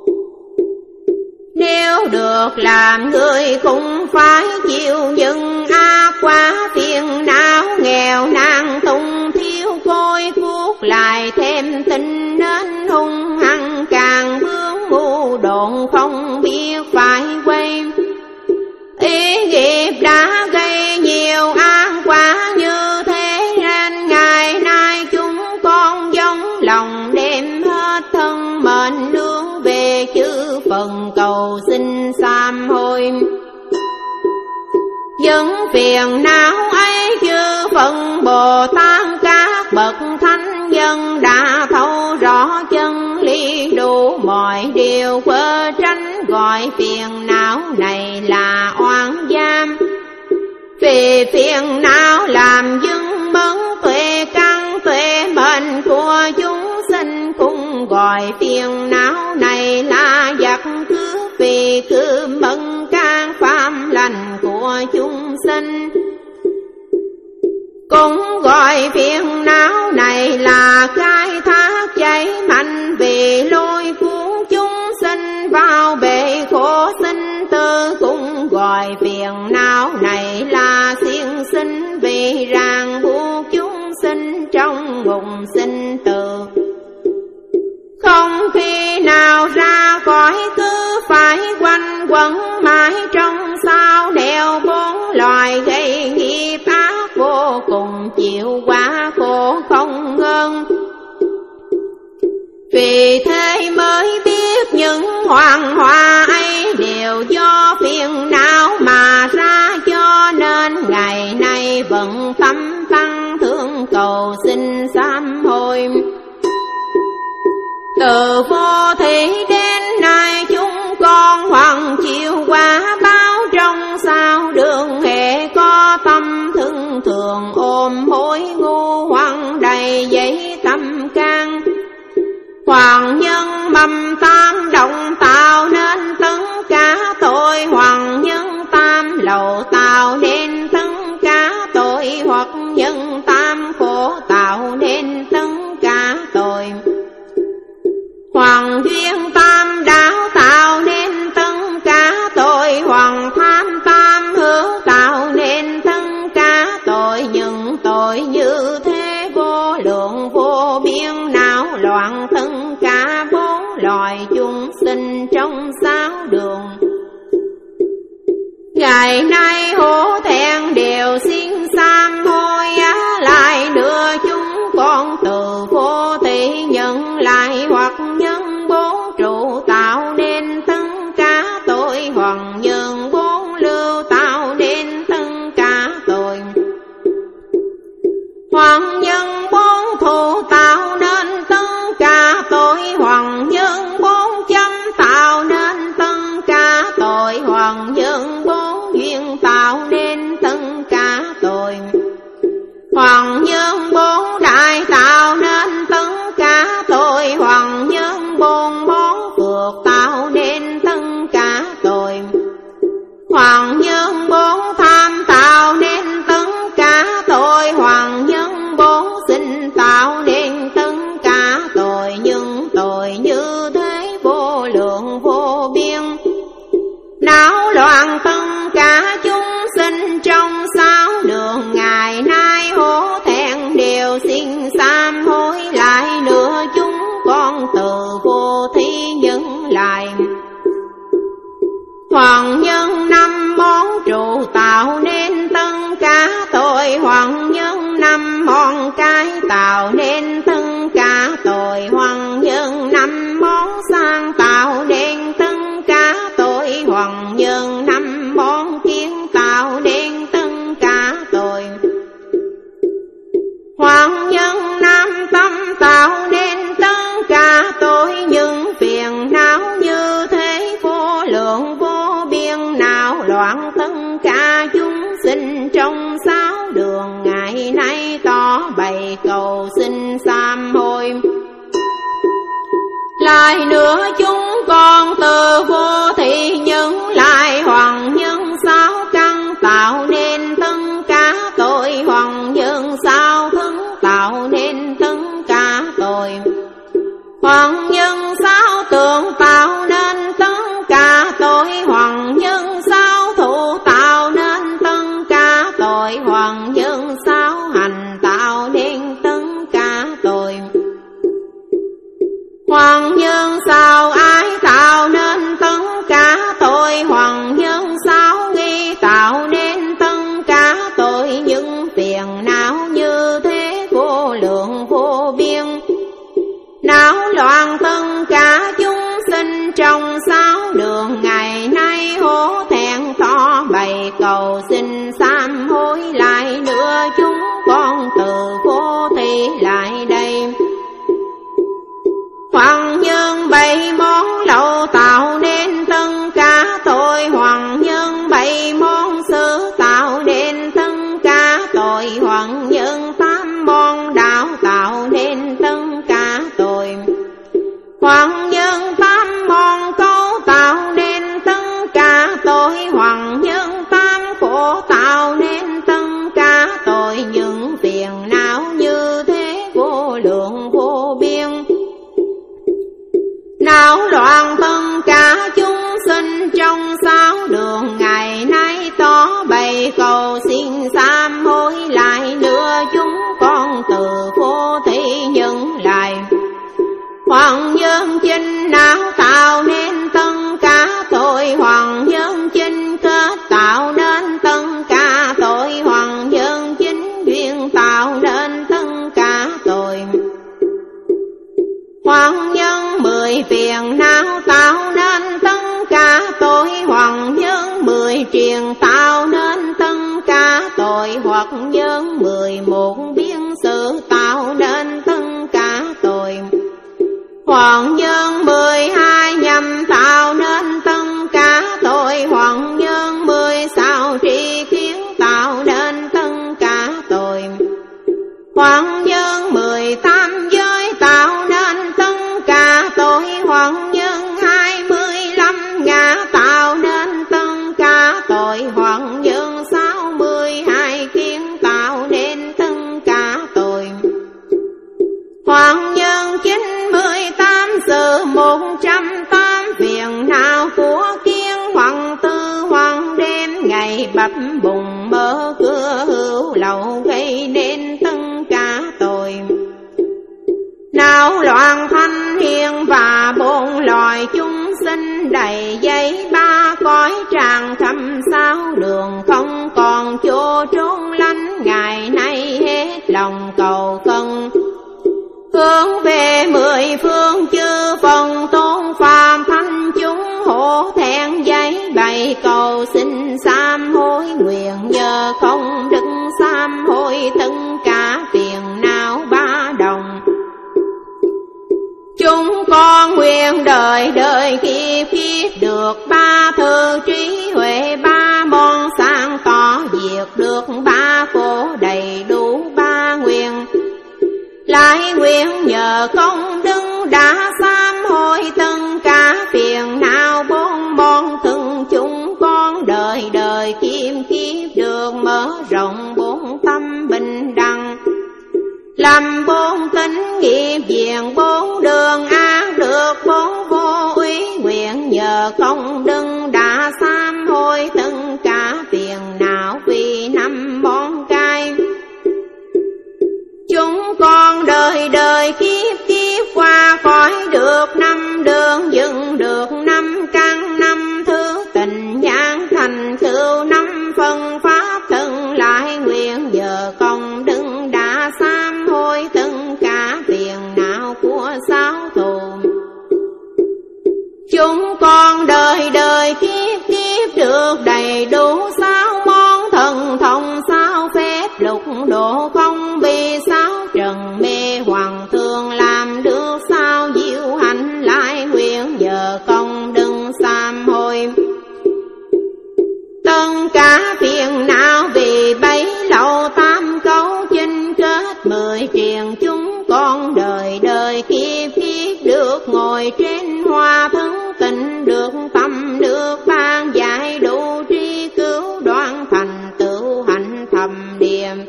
Nếu được làm người cũng phải chịu những ác quá phiền não, nghèo nàn thùng thiếu côi cuốc, lại thêm tình nên hung hăng, càng bướng ngu độn không biết phải quay. Ý nghiệp đã gây nhiều ác quá như thế, nên ngày nay chúng con giống lòng đem hết thân mệnh nương về chư phần cầu xin sám hối. Những phiền não ấy chư phần Bồ Tát các bậc thánh nhân đã thấu rõ chân lý, đủ mọi điều quơ tránh, gọi phiền não này là oan giam. Vì phiền não làm dưng mẫn tuệ căn tuệ mệnh của chúng sinh, cũng gọi phiền não này là giặc cướp, vì cướp mất can phạm lành của chúng sinh. Cũng gọi phiền não này là khai thác cháy mạnh, vì lôi cuốn chúng sinh vào bể khổ sinh tử. Cũng gọi phiền não này là xiên sinh, vì ràng buộc chúng sinh trong ngục sinh tử. Không khi nào ra khỏi, cứ phải quanh quẩn mãi trong sao nẻo bốn loài gây nghiệp ác vô cùng, chịu quá khổ không ngân. Vì thế mới biết những hoàng hoa ấy đều do phiền não mà ra, cho nên ngày nay vẫn tâm tăng thương cầu xin sám hối. Từ vô thị đến nay chúng con hoàng chịu quả báo trong sao đường, hệ có tâm thương thường ôm hối ngu hoàng đầy giấy tâm can. Hoàng nhân mầm tam động tạo nên tất cả tội, hoàng nhân tam lậu tạo nên tất cả tội, hoặc nhân tam khổ tạo nên tất cả tội. Hoàng duyên tam đạo tạo nên tất cả tội, hoàng tham tam hướng tạo nên tất cả tội. Những tội như thế vô lượng vô biên, não loạn tất cả bốn loài chúng sinh trong sáu đường. Ngày nay hổ thẹn đều xin sám hối, lại nữa chúng con từ vô thị nhận lại, hoặc nhân bốn trụ tạo nên tất cả tội, hoàng nhân bốn lưu tạo nên tất cả tội. Hoàng nhân bốn thụ tạo nên tất cả tội, hoàng nhân bốn chấm tạo nên tất cả tội, hoàng nhân bốn duyên tạo nên tất cả tội. Hoàng nhân bốn đại tạo nên tất cả tội, hoàng nhân bốn bốn phước tạo nên tất cả tội. Hoàng nhân bốn tham tạo nên tất cả tội, hoàng nhân bốn sinh tạo nên tất cả tội. Nhưng tội như thế vô lượng vô biên, não loạn tất cả chúng sinh trong sáu đường. Ngày nay hổ thẹn đều xin sám hối, lại nữa chúng con từ vô thi nhân lại. Hoàng nhân năm món trụ tạo nên tất cả tội, hoàng nhân năm món cái tạo nên tất cả tội, hoàng nhân năm món sang tạo nên tất cả nhân năm món kiến tạo nên tất cả tội. Hoàng nhân nam tâm tạo nên tất cả tội, những phiền não như thế vô lượng vô biên, não loạn tất cả chúng sinh trong sáu đường, ngày nay tỏ bày cầu xin sám hối. Lại nữa chúng con từ vô thị nhân lại hoàng nhân sáu căn tạo nên tất cả tội, hoàng nhân sáu thân tạo nên tất cả tội, hoàng nhân sáu tượng tạo nên tất cả tội, hoàng nhân sáu thủ tạo nên tất cả tội, hoàng nhân sáu hành tạo nên tất cả tội, hoàng nhân sáu ái tạo nên tất cả tội, hoàng nhân sáu nghi tạo nên tất cả tội, những phiền não như thế vô lượng vô biên, não loạn tất cả chúng sinh trong sáu đường, ngày nay hổ thẹn tỏ bày cầu xin sám hối. Lại nữa chúng con từ vô thị lại đây, hoàng nhân bảy món lậu tạo nên tất cả tội, hoàng nhân bảy món sự tạo nên tất cả tội, hoàng nhân tám món đạo tạo nên tất cả tội, hoàng nhân tám món câu tạo nên tất cả tội, hoàng nhân tám khổ tạo nên tất cả tội, những phiền não như thế vô lượng vô biên, não loạn tất cả chúng sinh trong sáu đường, ngày nay tỏ bày cầu xin sám hối. Lại nữa chúng con từ vô thị nhân lại, hoàng nhân chinh não tạo nên tất cả tội, hoàng nhân chinh kết tạo nên tất cả tội, hoàng nhân chinh duyên tạo nên tất cả tội, hoàng nhân mười phiền não tạo nên tất cả tội, hoàng nhân mười triền tạo nên tất cả tội, hoặc nhân mười một biên sự tạo nên tất cả tội, hoàng nhân mười hai nhằm tạo nên tất cả tội, hoàng nhân mười sáu tri kiến tạo nên tất cả tội, hoàng nhân mười tám giới tạo nên tất cả tội, hoàng nhân hai mươi lăm ngã tạo nên tất cả tội, hoàng nhân sáu mươi hai kiến tạo nên tất cả tội, hoàng nhân chín mươi tám sự một trăm tám phiền não của kiến, hoàng tư hoàng đêm ngày bập bùng mở cửa hữu lậu gây nên tất cả tội, não loạn thanh hiền và bốn loài chúng sinh đầy dây ba cõi tràn khắp sáu đường, không còn chỗ trốn lánh, ngày nay hết lòng cầu khẩn hướng về mười phương chư phần tôn phàm thanh chúng, hổ thẹn giấy bày cầu xin sám hối, nguyện nhờ không đức sám hối tất cả phiền não ba đồng. Chúng con nguyện đời đời kiếp kiếp được ba thư trí huệ, ba món sáng tỏ diệt được ba khổ đầy đủ ba nguyện. Lại nguyện nhờ công đức đã sám hối tất cả phiền não bốn món thân, chúng con đời đời kiếp kiếp được mở rộng bốn tâm bình đẳng, làm bốn tính nghiệp diện bốn đường an được bốn vô úy. Nguyện nhờ công đức đã sám hối tất cả phiền não vì năm món cai. Chúng con đời đời kiếp kiếp qua khỏi được năm đường, dựng được năm căn năm thứ tình nhãn thành cửu năm phân pháp thân. Lại nguyện nhờ công đức đã sám hối tất cả phiền não của sáu thù. Chúng con đời đời kiếp kiếp Tất cả phiền não vì bấy lâu tam câu chinh kết mười triền chúng con đời đời kiếp kiếp được ngồi trên hoa thân tịnh được tâm được ban giải đủ tri cứu đoạn thành tựu hạnh thầm điềm.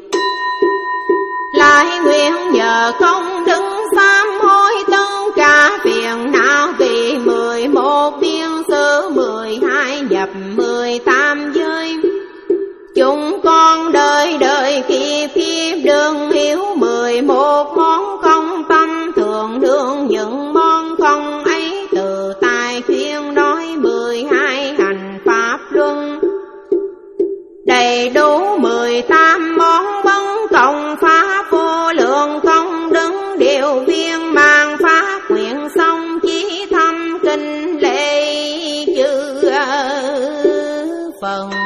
Lại nguyện nhờ công đức sám hối tất cả phiền não vì mười một biên sư mười hai nhập mười tam giới. Chúng con đời đời kiếp kiếp đương hiểu mười một món không tâm thường đương những món không ấy từ tài khuyên nói mười hai hành pháp luân. Đầy đủ mười tám món bấn cộng pháp vô lượng công đức điều viên mang phát nguyện xong chí thâm kinh lễ chư phần.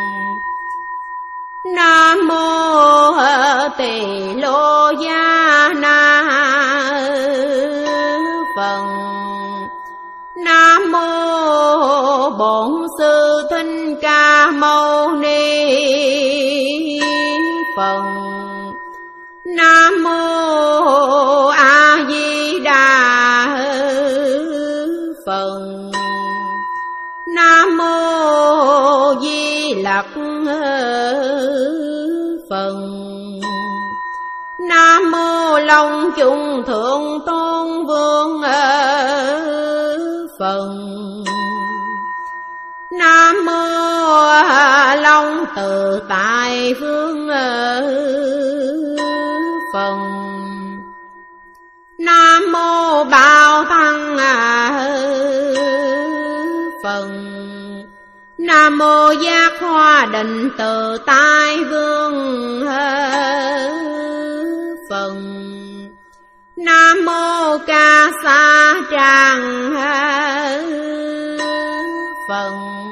Nam mô Tỳ Lô Gia Na Phật. Nam mô Bổn Sư Thích Ca Mâu Ni Phật. Nam mô A Di Đà Phật. Nam mô Di Lặc Phật. Nam mô Long Trung Thượng Tôn Vương Phật. Nam mô Long Tự Tại Vương Phật. Nam mô Bảo Thăng Phật. Nam mô Giác Hoa Định Tự Tai Vương Phật. Nam mô Ca Sa Tràng Phật.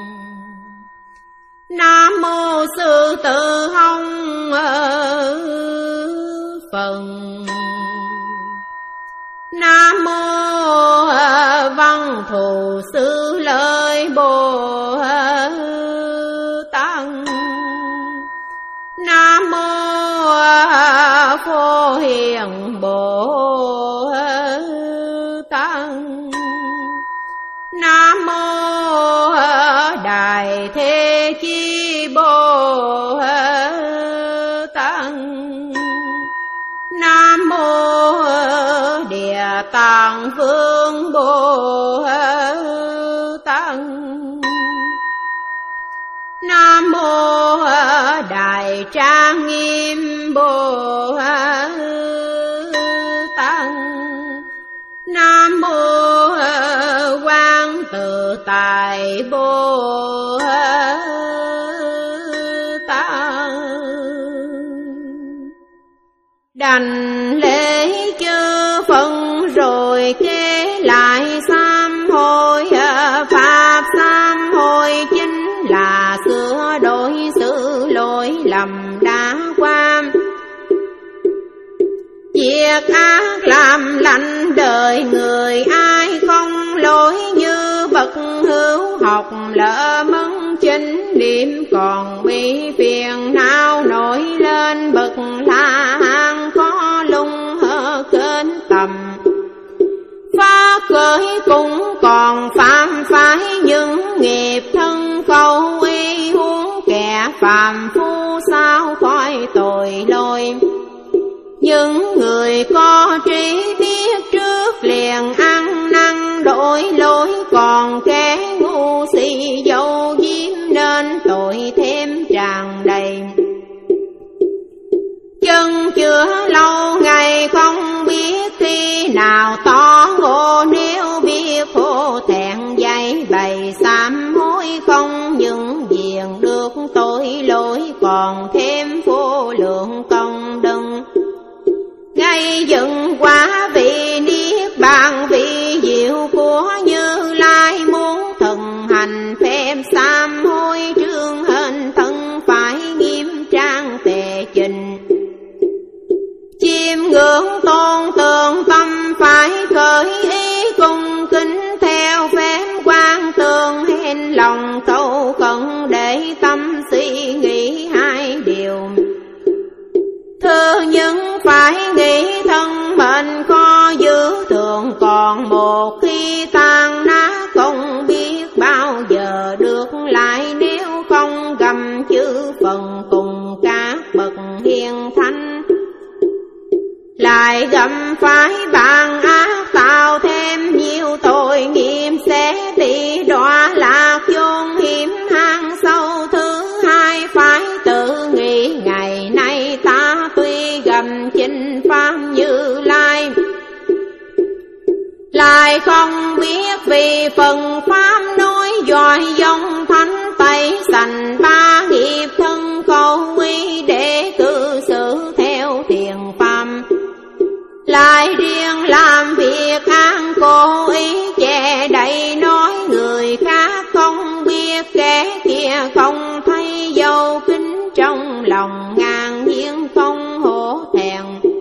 Nam mô Sư Tử Hồng Phật. Nam mô Văn Thù Sư Lợi Bồ Tát. Nam mô Phổ Hiền Bồ Tát. Nam mô Đại Thế Chí Bồ Tát. Nam mô Địa Tạng Vương Bồ Tát. Nam mô Đại Trang Nghiêm Bồ Tát. Nam mô Quang Tự Tại Bồ Tát. Đảnh lễ chư Phật rồi kể lại sám hối pháp. Sám hối chính là sửa đổi sự lỗi lầm đã qua, việc ác làm lành đời người ai không lỗi như bậc hữu học lỡ mất chính niệm còn bị phiền não nổi lên bậc la hán có lung hơ kênh tầm phá khởi cũng còn phạm phải những nghiệp thân câu y huống kẻ phàm phu sao khỏi tội lỗi. Những người có trí biết trước liền ăn năn đổi lỗi, còn kẻ ngu si dấu diếm nên tội thêm tràn đầy. Chân chưa lâu ngày không biết khi nào tỏ ngộ, nếu biết hổ thẹn dạy bày sám hối không những diện được tội lỗi còn thêm vô lượng công đức. Ngay dựng quả vị niết bàn vị diệu của Như Lai, muốn thần hành phép sám hối trương hình thân phải nghiêm trang tề trình. Chiêm ngưỡng tôn tượng tâm phải khởi ý cung kính theo phép quan tường hên lòng cầu cận để tâm suy nghĩ hai điều. Thứ nhất phải nghĩ thân mệnh khó giữ, thường còn một khi tan nát không biết bao giờ được lại, nếu không gầm chữ phần cùng các bậc hiền thánh. Lại gầm phải bàn ác tạo thêm nhiều tội nghiệp, sẽ bị đọa lạc chốn hiểm hang sâu. Thứ hai phải tự nghĩ ngày nay ta tuy gầm chinh pháp Như Lai, lại không biết vì phần pháp nói dòi dòng thánh tẩy sành ba nghiệp thân khẩu ý, để cư xử theo thiền pháp. Lại riêng làm việc an cố ý che đậy, nói người khác không biết kẻ kia không thấy, dâu kính trong lòng ngàn nhiên không hổ thẹn.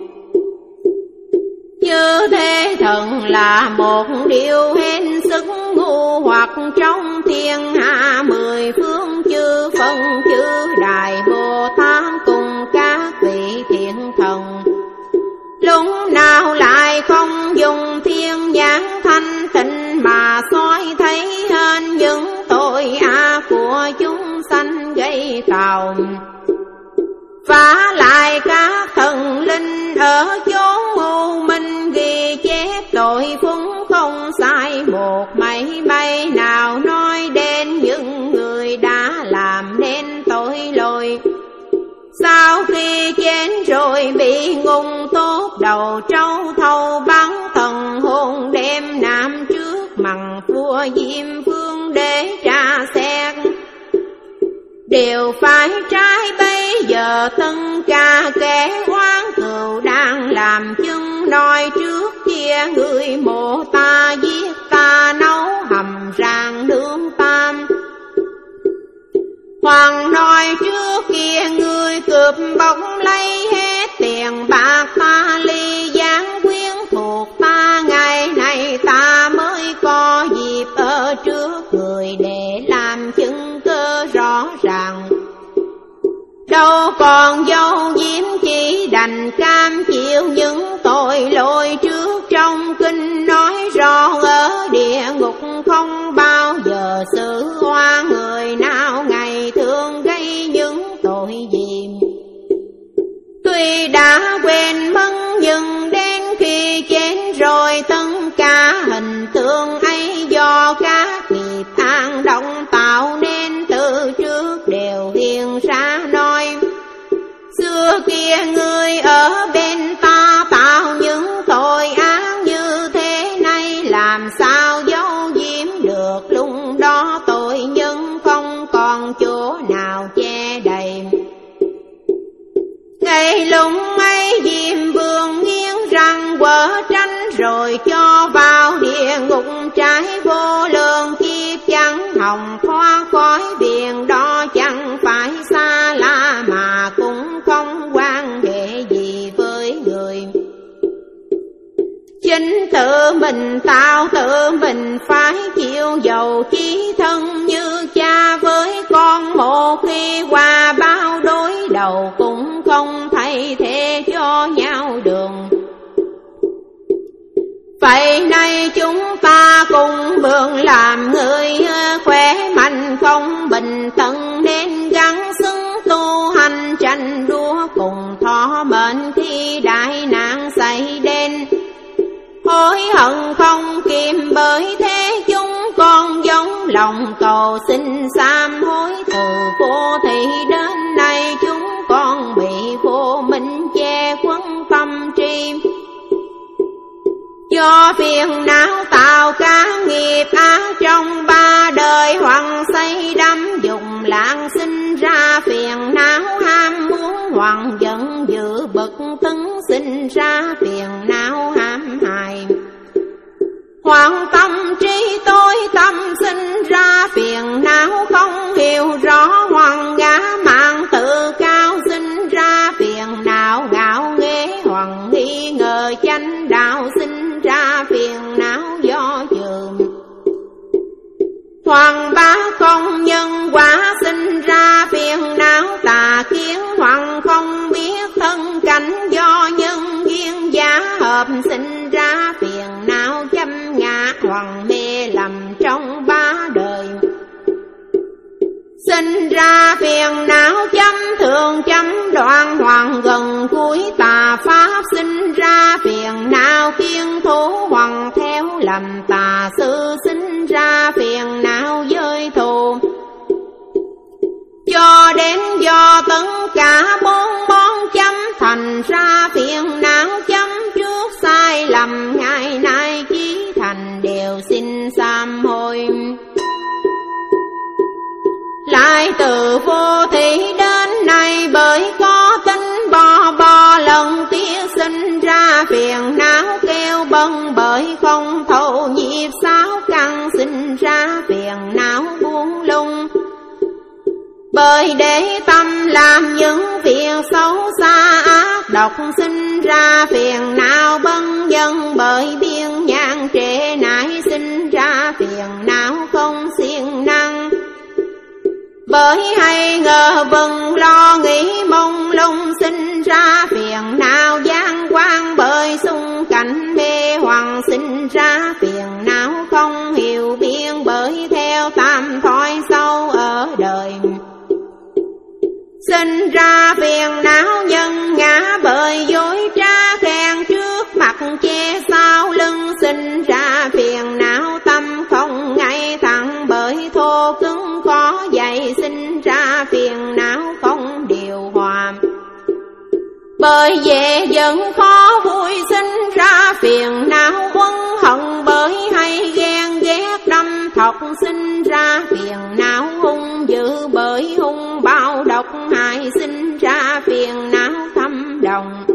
Như thế thần là một điều hết sức ngu hoặc, trong thiên hạ mười phương chư phân chư Đại Bồ Tát cùng các vị thiện thần, lúc nào lại không dùng thiên nhãn thanh tịnh mà soi thấy hết những tội ác của chúng sanh gây tạo. Và lại các thần linh ở chốn u minh ghi chép tội phúng không sai một mảy may nào, nói đến những người đã làm nên tội lỗi. Sau khi chết rồi bị ngung tốt đầu trâu thâu bắn thần hồn, đem nam trước mặt vua Diêm Vương để tra xét. Đều phải trái bây giờ tất cả kẻ oán cừu đang làm chứng, nói trước kia người mộ ta giết ta nấu hầm rang nướng tam. Hoàng nói trước kia người cướp bóc lấy hết tiền bạc ta, ly gián quyến thuộc ta, ngày này ta mới có dịp ở trước người để làm chứng cơ rõ ràng. Đâu còn dấu diếm chỉ đành cam chịu những tội lỗi trước, trong kinh nói rõ ở địa ngục không bao giờ xử oan người nào ngày thường gây những tội gì. Tuy đã quên mất nhưng đến khi chết rồi tất cả hình tượng ấy do các nghiệp an động tạo nên từ trước đều hiện ra, nói xưa kia người ở bên ta tạo những tội ác như thế này, làm sao giấu giếm được, lúc đó tội nhân không còn chỗ nào che đậy. Ngay lúc ấy Diêm Vương nghiến răng quở tránh, rồi cho vào địa ngục trái vô lượng kiếp, chẳng hồng thoát khỏi biển đó, chẳng phải xa lạ mà cũng không quan hệ gì với người. Chính tự mình tạo tự mình phải chịu, dầu chí thân như cha với con, một khi qua bao đối đầu cũng không thay thế cho nhau đường. Vậy nay chúng ta cùng vươn làm người khỏe mạnh không bình tận, nên gắng xứng tu hành tranh đua cùng thọ mệnh khi đại nạn xảy đến. Hối hận không kìm, bởi thế chúng con giống lòng cầu xin sám hối. Từ vô thị đến nay chúng con bị vô minh che khuất tâm tri, do phiền não tạo cả nghiệp ác trong ba đời, hoặc xây đắm dùng lãng sinh ra phiền não ham muốn, hoặc giận dữ bực tấn sinh ra phiền não hãm hại, hoặc tâm trí tối tâm sinh ra phiền não không hiểu rõ, hoặc ngã mạn tự cao sinh ra phiền não ngạo nghễ, hoặc nghi ngờ chánh đạo sinh ra phiền não do dự, hoặc bá công nhân quả sinh hợp sinh ra phiền não châm ngã hoàng mê lầm trong ba đời. Sinh ra phiền não chấm thường chấm đoạn hoàng gần cuối tà pháp. Sinh ra phiền não kiên thủ hoàng theo lầm tà sư. Sinh ra phiền não giới thù cho đến do tất cả bốn món chấm thành ra phiền não chấm trước sai lầm ngày nay chí thành đều xin sám hối. Lại từ vô thị đến nay bởi có tính bò bò lần kia sinh ra phiền não kêu bâng bởi không thấu nhịp sáu căn. Sinh ra phiền não buông lung bởi để tâm làm những việc xấu xa ác độc. Sinh ra phiền não bâng dân bởi biên nhãn trệ nải. Sinh ra phiền não không siêng năng bởi hay ngờ vừng lo nghĩ mông lung. Sinh ra phiền não gian quan bởi xung cảnh mê hoặc. Sinh ra phiền não không hiểu biên bởi theo tam thói sâu ở đời. Sinh ra phiền não nhân ngã bởi dối trá khen trước mặt che sau lưng. Sinh ra phiền não tâm không ngay thẳng bởi thô cứng khó dày. Sinh ra phiền não không điều hòa bởi dễ giận khó vui. Sinh ra phiền não uân hận bởi hay ghen ghét đâm thọc. Sinh ra phiền não hung dữ bởi hung bạo độc hại. Sinh ra phiền não thâm đồng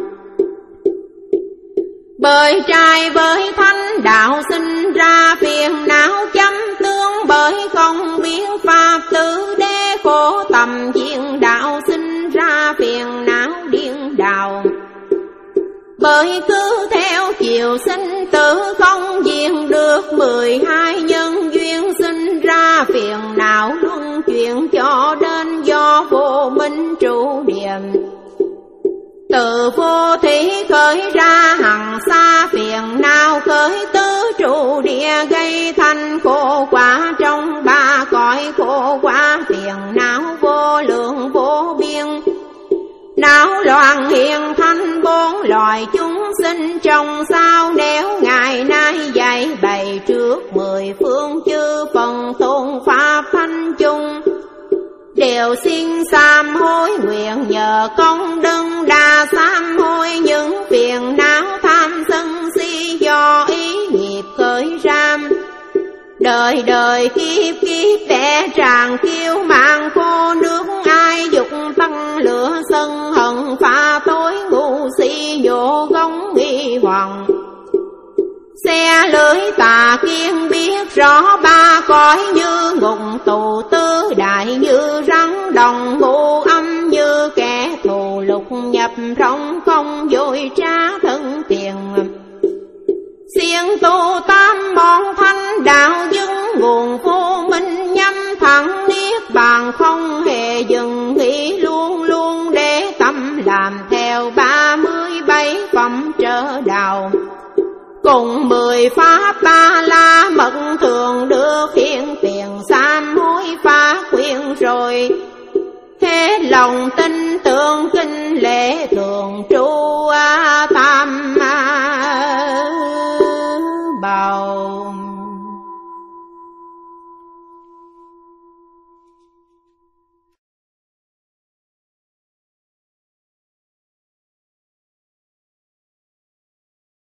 bởi trai với thánh đạo. Sinh ra phiền não chấm tương bởi không biết pháp tứ đế khổ tầm diện đạo. Sinh ra phiền não điên đảo bởi cứ theo chiều sinh tử không diện được mười hai nhân duyên. Sinh ra phiền não luân chuyển cho đến do vô minh trụ điểm. Từ vô thí khởi ra hằng xa phiền não khởi tứ trụ địa gây thành khổ quả. Trong ba cõi khổ quả phiền não vô lượng vô biên. Não loạn hiện thành bốn loài chúng sinh trong sao. Nếu ngày nay dạy bày trước mười phương chư phần tôn pháp thanh chung đều xin sám hối nguyện nhờ công đức đa sám hối. Những phiền não tham sân si do ý nghiệp khởi ra đời đời kiếp kiếp đẻ tràn kiêu mạng khô nước. Ai dục tăng lửa sân hận pha tối ngu si nhổ gống nghi hoàng. Xe lưới tà kiên biết rõ ba cõi như ngục tù tư đại. Như rắn đồng ngũ âm như kẻ thù lục nhập rong không dối trá thân tiền. Siêng tu tam môn thanh đạo dưng nguồn vô minh nhắm thẳng niết bàn không hề dừng nghĩ luôn luôn để tâm làm theo ba mươi bảy phẩm trở đạo. Cùng mười pháp ta la mật thường được hiện tiền sám hối phá khuyên rồi. Thế lòng tin tưởng kinh lễ thường trụ